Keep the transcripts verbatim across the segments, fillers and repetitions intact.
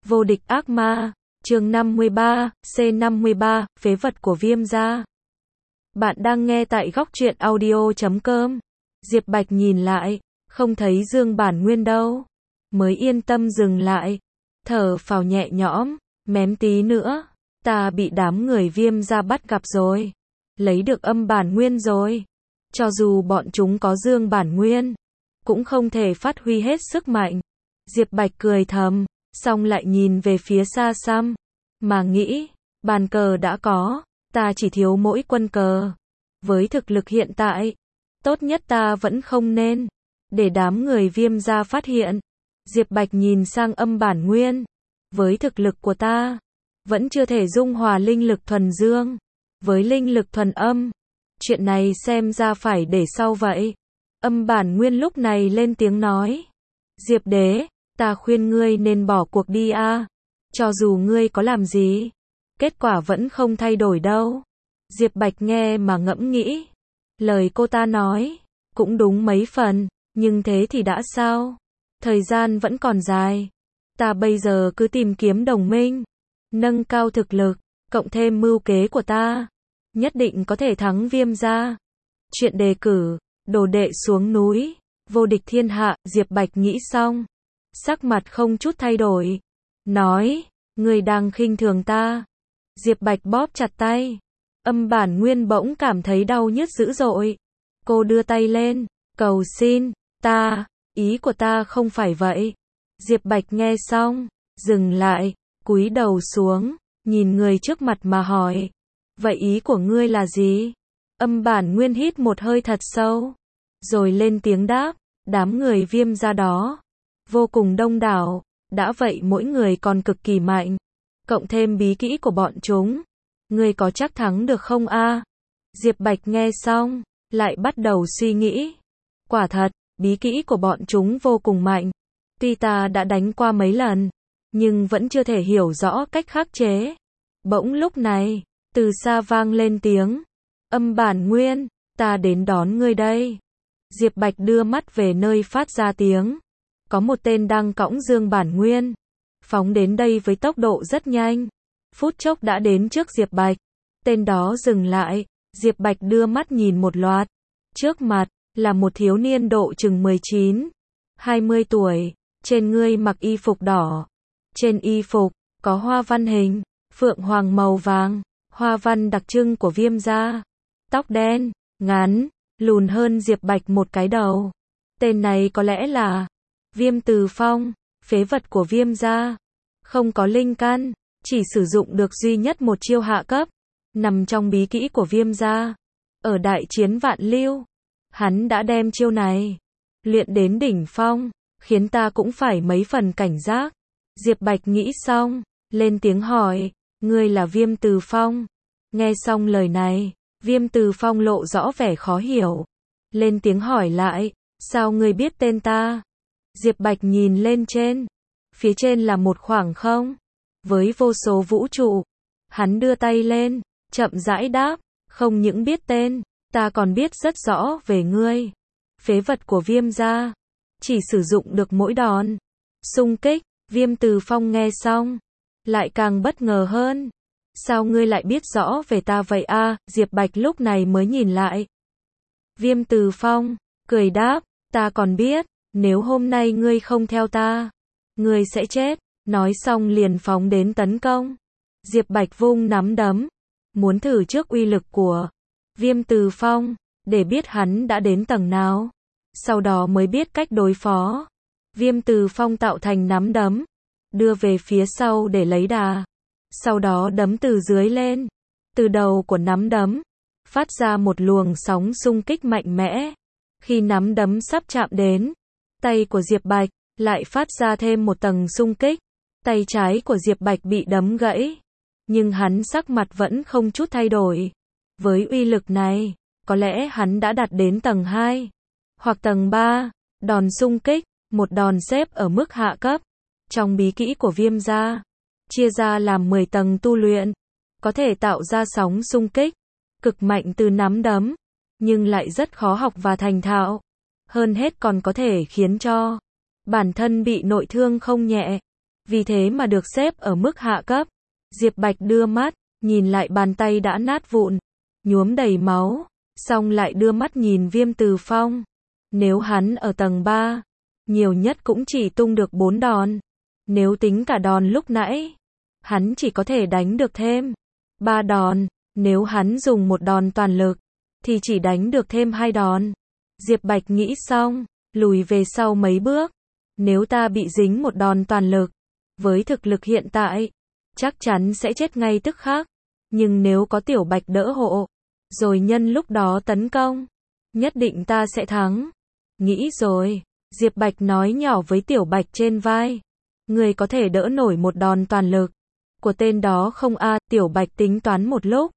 Vô địch ác ma, chương năm mươi ba, C năm mươi ba, phế vật của Viêm gia. Bạn đang nghe tại góc truyện audio chấm com. Diệp Bạch nhìn lại, không thấy Dương Bản Nguyên đâu. Mới yên tâm dừng lại, thở phào nhẹ nhõm, mém tí nữa, ta bị đám người Viêm gia bắt gặp rồi. Lấy được âm bản nguyên rồi. Cho dù bọn chúng có Dương Bản Nguyên, cũng không thể phát huy hết sức mạnh. Diệp Bạch cười thầm, xong lại nhìn về phía xa xăm, mà nghĩ, bàn cờ đã có, ta chỉ thiếu mỗi quân cờ. Với thực lực hiện tại, tốt nhất ta vẫn không nên để đám người Viêm gia phát hiện. Diệp Bạch nhìn sang âm bản nguyên, với thực lực của ta, vẫn chưa thể dung hòa linh lực thuần dương với linh lực thuần âm. Chuyện này xem ra phải để sau vậy. Âm bản nguyên lúc này lên tiếng nói, Diệp đế, ta khuyên ngươi nên bỏ cuộc đi a. Cho dù ngươi có làm gì, kết quả vẫn không thay đổi đâu. Diệp Bạch nghe mà ngẫm nghĩ, lời cô ta nói cũng đúng mấy phần, nhưng thế thì đã sao? Thời gian vẫn còn dài. Ta bây giờ cứ tìm kiếm đồng minh, nâng cao thực lực, cộng thêm mưu kế của ta, nhất định có thể thắng Viêm gia. Chuyện đề cử, đồ đệ xuống núi, vô địch thiên hạ. Diệp Bạch nghĩ xong, sắc mặt không chút thay đổi, nói, ngươi đang khinh thường ta. Diệp Bạch bóp chặt tay, âm bản nguyên bỗng cảm thấy đau nhức dữ dội. Cô đưa tay lên, cầu xin, ta, ý của ta không phải vậy. Diệp Bạch nghe xong, dừng lại, cúi đầu xuống, nhìn người trước mặt mà hỏi, vậy ý của ngươi là gì? Âm bản nguyên hít một hơi thật sâu, rồi lên tiếng đáp, đám người Viêm gia đó vô cùng đông đảo, đã vậy mỗi người còn cực kỳ mạnh, cộng thêm bí kỹ của bọn chúng, ngươi có chắc thắng được không a? Diệp Bạch nghe xong, lại bắt đầu suy nghĩ, quả thật, bí kỹ của bọn chúng vô cùng mạnh, tuy ta đã đánh qua mấy lần, nhưng vẫn chưa thể hiểu rõ cách khắc chế. Bỗng lúc này, từ xa vang lên tiếng, âm bản nguyên, ta đến đón ngươi đây. Diệp Bạch đưa mắt về nơi phát ra tiếng, có một tên đang cõng Dương Bản Nguyên, phóng đến đây với tốc độ rất nhanh, phút chốc đã đến trước Diệp Bạch. Tên đó dừng lại, Diệp Bạch đưa mắt nhìn một loạt, trước mặt là một thiếu niên độ chừng mười chín, hai mươi tuổi, trên người mặc y phục đỏ, trên y phục có hoa văn hình phượng hoàng màu vàng, hoa văn đặc trưng của Viêm gia. Tóc đen, ngắn, lùn hơn Diệp Bạch một cái đầu. Tên này có lẽ là Viêm Từ Phong, phế vật của Viêm gia. Không có linh căn, chỉ sử dụng được duy nhất một chiêu hạ cấp, nằm trong bí kỹ của Viêm gia. Ở đại chiến vạn lưu, hắn đã đem chiêu này luyện đến đỉnh phong, khiến ta cũng phải mấy phần cảnh giác. Diệp Bạch nghĩ xong, lên tiếng hỏi, ngươi là Viêm Từ Phong? Nghe xong lời này, Viêm Từ Phong lộ rõ vẻ khó hiểu, lên tiếng hỏi lại, sao ngươi biết tên ta? Diệp Bạch nhìn lên trên, phía trên là một khoảng không với vô số vũ trụ. Hắn đưa tay lên, chậm rãi đáp, không những biết tên, ta còn biết rất rõ về ngươi. Phế vật của Viêm gia, chỉ sử dụng được mỗi đòn xung kích. Viêm Từ Phong nghe xong, lại càng bất ngờ hơn. Sao ngươi lại biết rõ về ta vậy a? À? Diệp Bạch lúc này mới nhìn lại. Viêm Từ Phong cười đáp, ta còn biết, nếu hôm nay ngươi không theo ta, ngươi sẽ chết. Nói xong liền phóng đến tấn công. Diệp Bạch vung nắm đấm, muốn thử trước uy lực của Viêm Từ Phong, để biết hắn đã đến tầng nào, sau đó mới biết cách đối phó. Viêm Từ Phong tạo thành nắm đấm, đưa về phía sau để lấy đà, sau đó đấm từ dưới lên. Từ đầu của nắm đấm phát ra một luồng sóng xung kích mạnh mẽ. Khi nắm đấm sắp chạm đến tay của Diệp Bạch, lại phát ra thêm một tầng xung kích. Tay trái của Diệp Bạch bị đấm gãy, nhưng hắn sắc mặt vẫn không chút thay đổi. Với uy lực này, có lẽ hắn đã đạt đến tầng hai hoặc tầng ba. Đòn xung kích, một đòn xếp ở mức hạ cấp. Trong bí kỹ của Viêm gia, chia ra làm mười tầng tu luyện, có thể tạo ra sóng xung kích cực mạnh từ nắm đấm, nhưng lại rất khó học và thành thạo. Hơn hết còn có thể khiến cho bản thân bị nội thương không nhẹ. vì thế mà được xếp ở mức hạ cấp. Diệp Bạch đưa mắt, nhìn lại bàn tay đã nát vụn, nhuốm đầy máu, xong lại đưa mắt nhìn Viêm Từ Phong. Nếu hắn ở tầng ba, nhiều nhất cũng chỉ tung được bốn đòn. Nếu tính cả đòn lúc nãy, hắn chỉ có thể đánh được thêm ba đòn. Nếu hắn dùng một đòn toàn lực, thì chỉ đánh được thêm hai đòn. Diệp Bạch nghĩ xong, lùi về sau mấy bước. Nếu ta bị dính một đòn toàn lực, với thực lực hiện tại, chắc chắn sẽ chết ngay tức khắc. Nhưng nếu có Tiểu Bạch đỡ hộ, rồi nhân lúc đó tấn công, nhất định ta sẽ thắng. Nghĩ rồi, Diệp Bạch nói nhỏ với Tiểu Bạch trên vai. Người có thể đỡ nổi một đòn toàn lực của tên đó không a? Tiểu Bạch tính toán một lúc,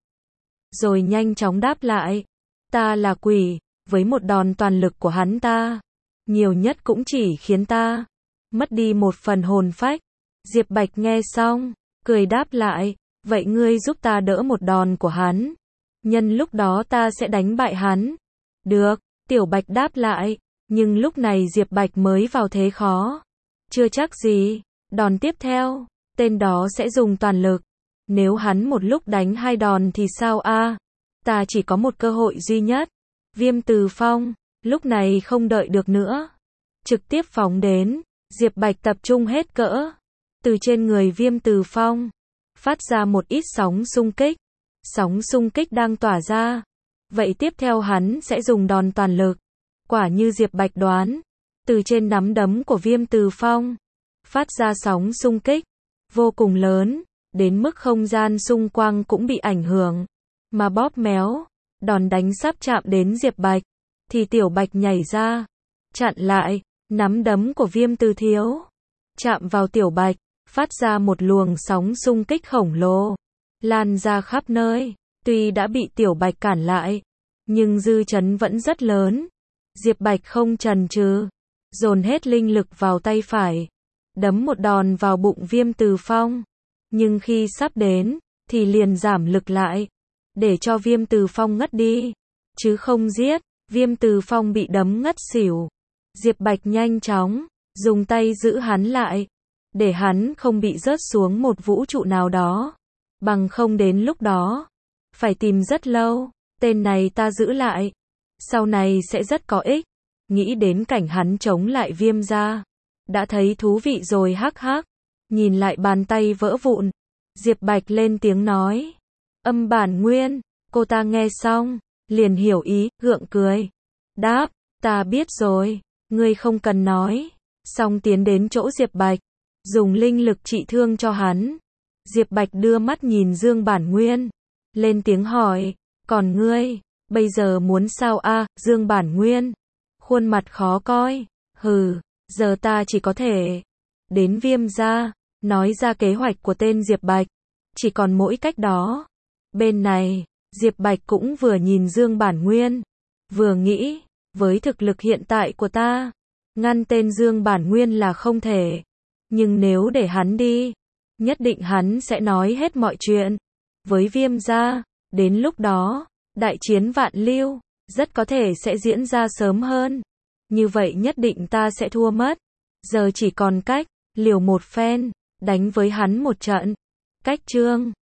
rồi nhanh chóng đáp lại. Ta là quỷ, với một đòn toàn lực của hắn ta, nhiều nhất cũng chỉ khiến ta mất đi một phần hồn phách. Diệp Bạch nghe xong, cười đáp lại. Vậy ngươi giúp ta đỡ một đòn của hắn, nhân lúc đó ta sẽ đánh bại hắn. Được, Tiểu Bạch đáp lại. Nhưng lúc này Diệp Bạch mới vào thế khó. Chưa chắc gì, đòn tiếp theo, tên đó sẽ dùng toàn lực. Nếu hắn một lúc đánh hai đòn thì sao a? Ta chỉ có một cơ hội duy nhất. Viêm Từ Phong, lúc này không đợi được nữa, trực tiếp phóng đến. Diệp Bạch tập trung hết cỡ. Từ trên người Viêm Từ Phong, phát ra một ít sóng xung kích. Sóng xung kích đang tỏa ra. Vậy tiếp theo hắn sẽ dùng đòn toàn lực. Quả như Diệp Bạch đoán, từ trên nắm đấm của Viêm Từ Phong, phát ra sóng xung kích vô cùng lớn, đến mức không gian xung quanh cũng bị ảnh hưởng, mà bóp méo. Đòn đánh sắp chạm đến Diệp Bạch, thì Tiểu Bạch nhảy ra, chặn lại. Nắm đấm của Viêm Từ Thiếu chạm vào Tiểu Bạch, phát ra một luồng sóng xung kích khổng lồ, lan ra khắp nơi. Tuy đã bị Tiểu Bạch cản lại, nhưng dư chấn vẫn rất lớn. Diệp Bạch không chần chừ, dồn hết linh lực vào tay phải, đấm một đòn vào bụng Viêm Từ Phong. Nhưng khi sắp đến, thì liền giảm lực lại, để cho Viêm Từ Phong ngất đi, chứ không giết. Viêm Từ Phong bị đấm ngất xỉu. Diệp Bạch nhanh chóng dùng tay giữ hắn lại, để hắn không bị rớt xuống một vũ trụ nào đó. Bằng không đến lúc đó, phải tìm rất lâu. Tên này ta giữ lại, sau này sẽ rất có ích. Nghĩ đến cảnh hắn chống lại Viêm gia, đã thấy thú vị rồi hắc hắc. Nhìn lại bàn tay vỡ vụn, Diệp Bạch lên tiếng nói. Âm bản nguyên. Cô ta nghe xong, liền hiểu ý, gượng cười. Đáp, ta biết rồi, ngươi không cần nói. Xong tiến đến chỗ Diệp Bạch, dùng linh lực trị thương cho hắn. Diệp Bạch đưa mắt nhìn Dương Bản Nguyên, lên tiếng hỏi. Còn ngươi, bây giờ muốn sao a? Dương Bản Nguyên, khuôn mặt khó coi. Hừ, giờ ta chỉ có thể đến Viêm gia, nói ra kế hoạch của tên Diệp Bạch. Chỉ còn mỗi cách đó. Bên này, Diệp Bạch cũng vừa nhìn Dương Bản Nguyên, vừa nghĩ, với thực lực hiện tại của ta, ngăn tên Dương Bản Nguyên là không thể. Nhưng nếu để hắn đi, nhất định hắn sẽ nói hết mọi chuyện với Viêm gia. Đến lúc đó, đại chiến vạn lưu, rất có thể sẽ diễn ra sớm hơn. Như vậy nhất định ta sẽ thua mất. Giờ chỉ còn cách liều một phen, đánh với hắn một trận. Cách chương